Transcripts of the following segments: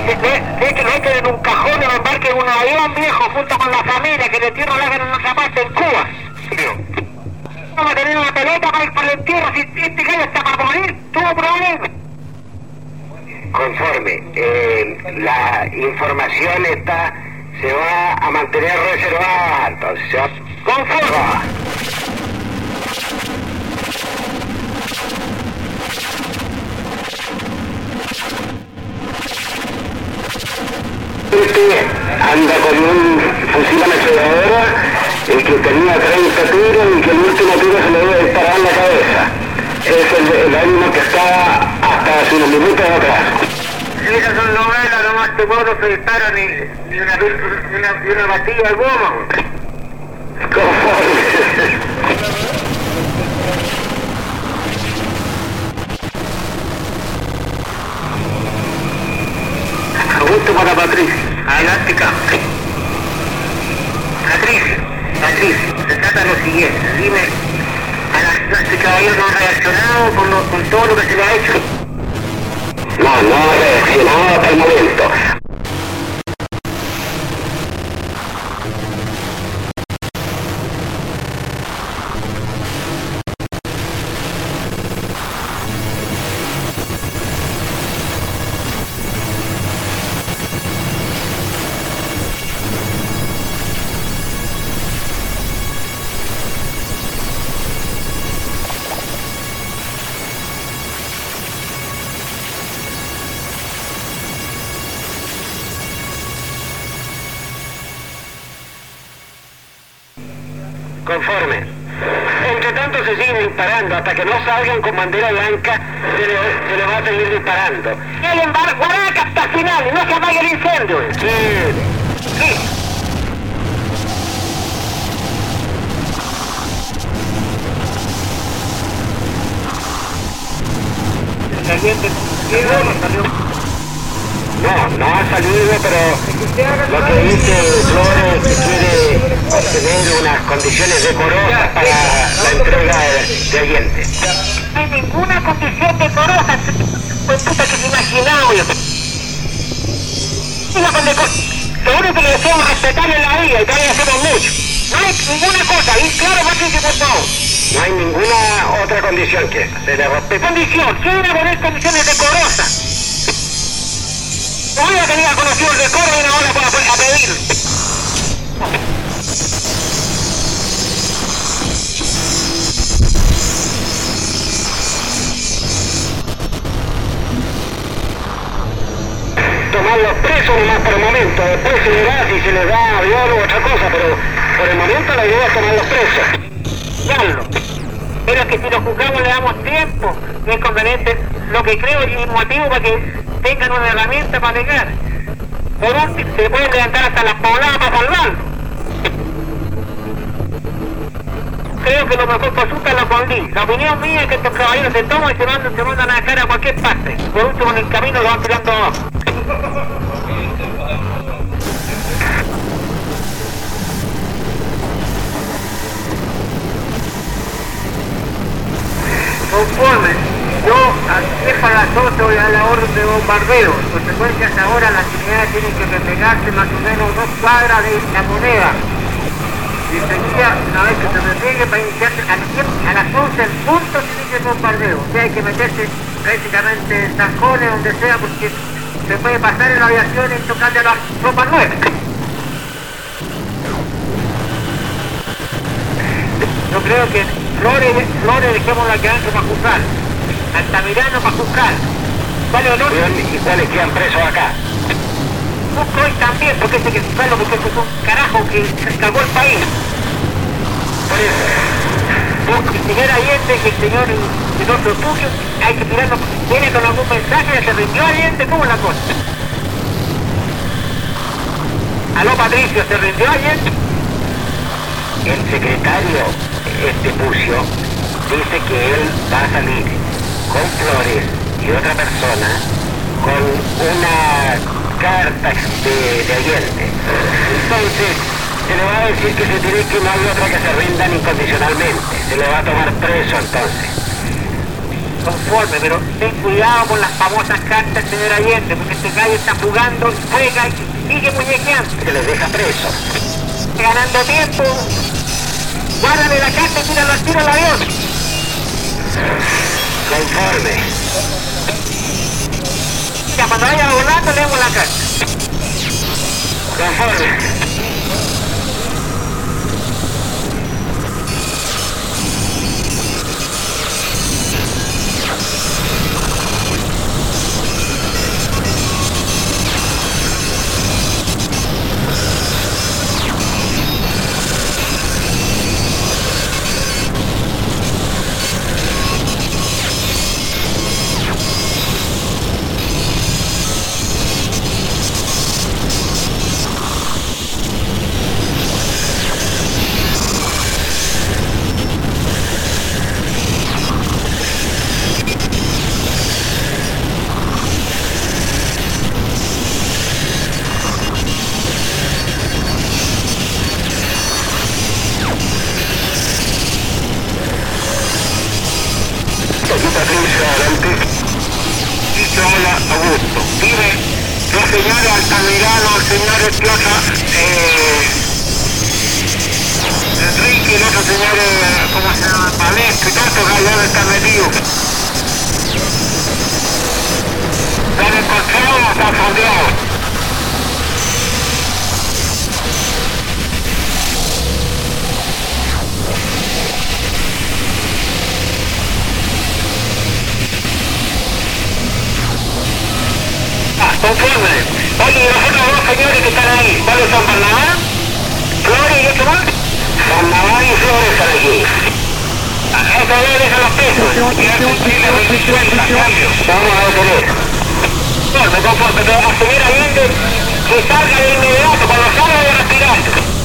que lo echen en un cajón y lo embarquen en un avión viejo junto con la familia, que el entierro lo hagan en otra parte en Cuba. Vamos a tener una pelota para ir por el entierro, si este gallo está para morir, tuvo problemas. Conforme, la información esta se va a mantener reservada, entonces se va... Conforme. Anda con un fusil ametralladora, el que tenía 30 tiros y que el último tiro se le debe disparar en la cabeza. Es el ánimo que estaba hasta hace unos minutos atrás. Esas son novelas, nomás te puedo se dispara ni una pastilla de goma. Augusto para Patricia. Adelante, campo. Patricia, se trata de lo siguiente. Dime, este caballero no ha reaccionado con todo lo que se le ha hecho. No ha reaccionado hasta el momento. Conforme. Entre tanto se siguen disparando hasta que no salgan con bandera blanca, se le va a seguir disparando. ¡Quieren guaraca hasta el final y no se apague el incendio! Sí. El caliente salió. No ha salido, pero lo que dice Flores es que quiere obtener unas condiciones decorosas para la entrega de Allende. No hay ninguna condición decorosa, pues puta que se imaginaba. Lo único que le decimos respetar en la vida y todavía hacemos mucho. No hay ninguna cosa, y claro, Patricio, por favor. No hay ninguna otra condición que se le respete. Condición, quiere poner condiciones decorosas. No hubiera tenido conocido el decoro y una hora a pedir. Tomarlos presos nomás por el momento, después se verá si se les da avión u otra cosa, pero por el momento la idea es tomarlos presos. Claro. Pero que si lo juzgamos le damos tiempo, es conveniente, lo que creo y motivo para que tengan una herramienta para alegar. Por último, se pueden levantar hasta las pobladas para salvarlo. Creo que lo mejor consulta es la Condí. La opinión mía es que estos caballeros se toman y se mandan a cara a cualquier parte. Por último, en el camino lo van tirando abajo. Conforme, yo aquí para las 12 voy a la orden de bombardeo. En consecuencia, ahora las unidades tienen que replegarse más o menos 2 cuadras de la moneda. Y sería, una vez que se repliegue, para iniciarse a las 11 en punto se inicia el bombardeo. O sea, hay que meterse prácticamente en tajones, donde sea, porque se puede pasar en la aviación y tocarle a las tropas nuevas. Yo creo que Flores dejémosla que Ángel para juzgar. Altamirano para juzgar. ¿Cuál es el otro? ¿Y cuáles quedan presos acá? Busco hoy también, porque este que juzgarlo, porque este es un carajo que se cagó el país. Por eso. Busco el señor Allende, que el señor de otro refugio, hay que tirarlo. Viene con algún mensaje, se rindió Allende, ¿cómo es la cosa? Aló Patricio, ¿se rindió Allende? El secretario, Pucio, dice que él va a salir con Flores y otra persona con una carta de Allende. Entonces, se le va a decir que se tiene que no hay otra que se rindan incondicionalmente. Se le va a tomar preso entonces. conforme, pero ten cuidado con las famosas cartas, señor Allende, porque este gallo está jugando, juega y sigue muñequeando. Se les deja preso. Ganando tiempo, guárdale la carta y tíralo al tiro al avión. Conforme. Ya, cuando vaya volando, leemos la carta. Conforme. Augusto. Vive los señores Altamirano, el señor Espiosa, Enrique y el otro señor, ¿cómo se llama? Palestro y tantos gallones están metidos. ¿Están encontrados o están fondeados? Conforme. Oye, y los otros dos señores que están ahí, ¿cuáles son? ¿Barnabás? ¿Flores y eso más? Barnabás y Flores están aquí. Eso debe dejar los pesos. Vamos a detener. Conforme, pero a seguir Allende que salga de inmediato, cuando salga de respirar.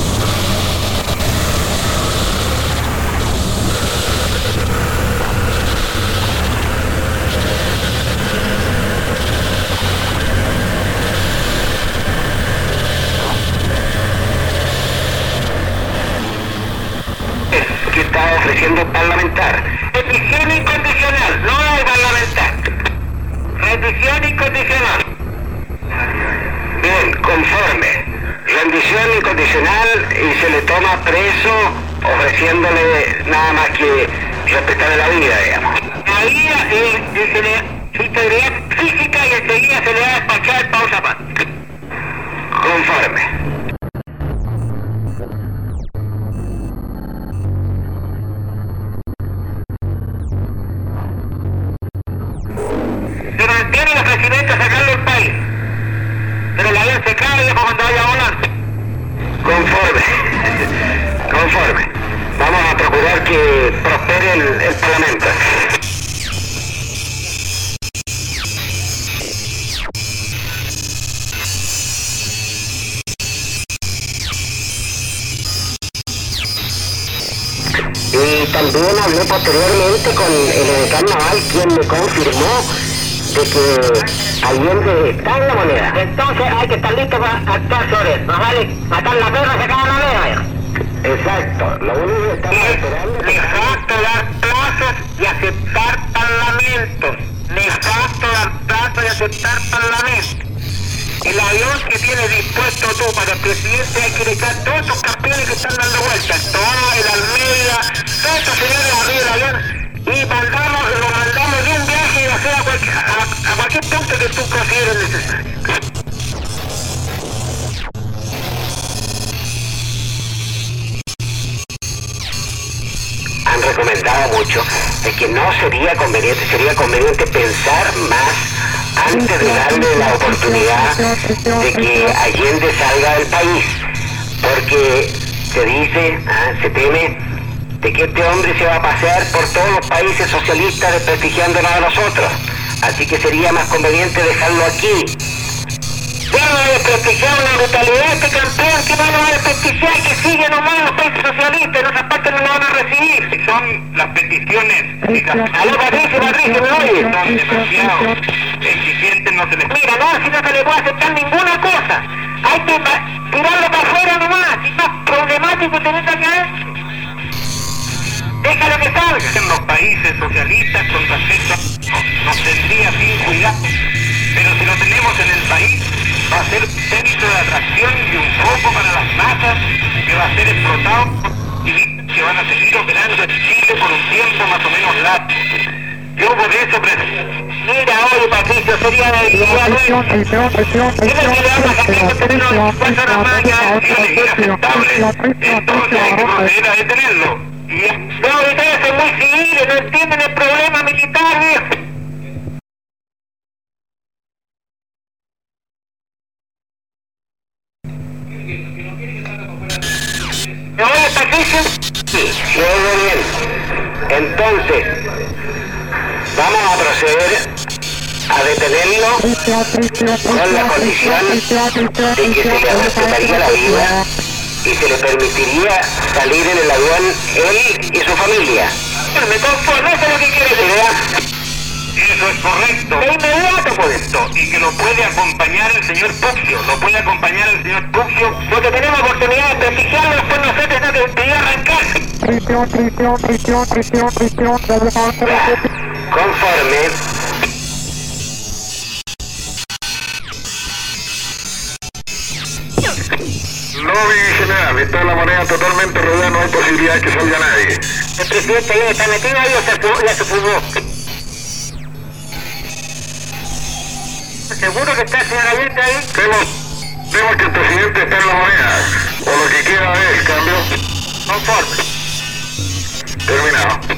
Que está ofreciendo parlamentar. Rendición incondicional, no hay parlamentar. Rendición incondicional. Bien, conforme. Rendición incondicional y se le toma preso ofreciéndole nada más que respetar la vida, digamos. La vida su integridad física y enseguida se le va a despachar el pausa paz. Conforme. Tiene el ofrecimiento a sacarlo del país, pero la avión se cae y después cuando vaya a volar. Conforme, conforme. Vamos a procurar que prospere el Parlamento. Y también hablé posteriormente con el edecán naval, quien me confirmó de que Allende está en la moneda. Entonces hay que estar listo para actuar sobre él. Más vale matar la perra y sacar la moneda. Exacto. Lo único que estamos esperando es... Nefasto dar plazos y aceptar parlamentos. Nefasto dar plazos y aceptar parlamentos. El avión que tienes dispuesto tú para el presidente hay que echar todos esos campeones que están dando vueltas. Todo el Almeida, todos estos señores arriba del avión. Y lo mandamos de un viaje y hacer a cualquier punto que tú consideres necesario. Han recomendado mucho de que no sería conveniente pensar más antes de darle la oportunidad de que Allende salga del país, porque se dice, se teme de que este hombre se va a pasear por todos los países socialistas desprestigiándonos a nosotros. Así que sería más conveniente dejarlo aquí. Ya no va a desprestigiar una brutalidad este campeón, que no lo va a desprestigiar, que sigue nomás los países socialistas, en otras partes no lo van a recibir. Son las peticiones, aló Patricio, ¿me oye? Son demasiado exigentes, no se les... Mira, no, si no se le puede aceptar ninguna cosa. Hay que tirarlo para afuera nomás, si no es problemático tener que adentro. Déjalo que salga. En los países países socialistas con respecto a nos tendría sin cuidado, pero si lo tenemos en el país va a ser un centro de atracción y un foco para las masas que va a ser explotado por civiles que van a seguir operando en Chile por un tiempo más o menos largo. Yo por eso mira, oye Patricio, sería de bueno. Dime que le vamos a hacer tener unos 4 horas más ya es inaceptable. Entonces hay que proceder a detenerlo. No, ustedes son muy civiles, no entienden el problema militar, viejo. ¿Me oye Patricio? Sí, se oye bien. Entonces, vamos a proceder a detenerlo con la condición de que se le respetaría la vida y se le permitiría salir en el avión él y su familia. Me conformo, eso es lo que quiere decir. Eso es correcto. De inmediato por esto. Y que lo puede acompañar el señor Puccio. Lo puede acompañar el señor Puccio. Porque tenemos oportunidad de prestigiarlo, después nosotros no te impedir arrancar. Conforme. Lobby general, está la moneda totalmente rodeada, no hay posibilidad de que salga nadie. El presidente ahí está metido ahí o ya se fugó. ¿Seguro que está el señor Allende ahí? Vemos que el presidente está en la moneda, o lo que quiera es cambio. Conforme. Terminado.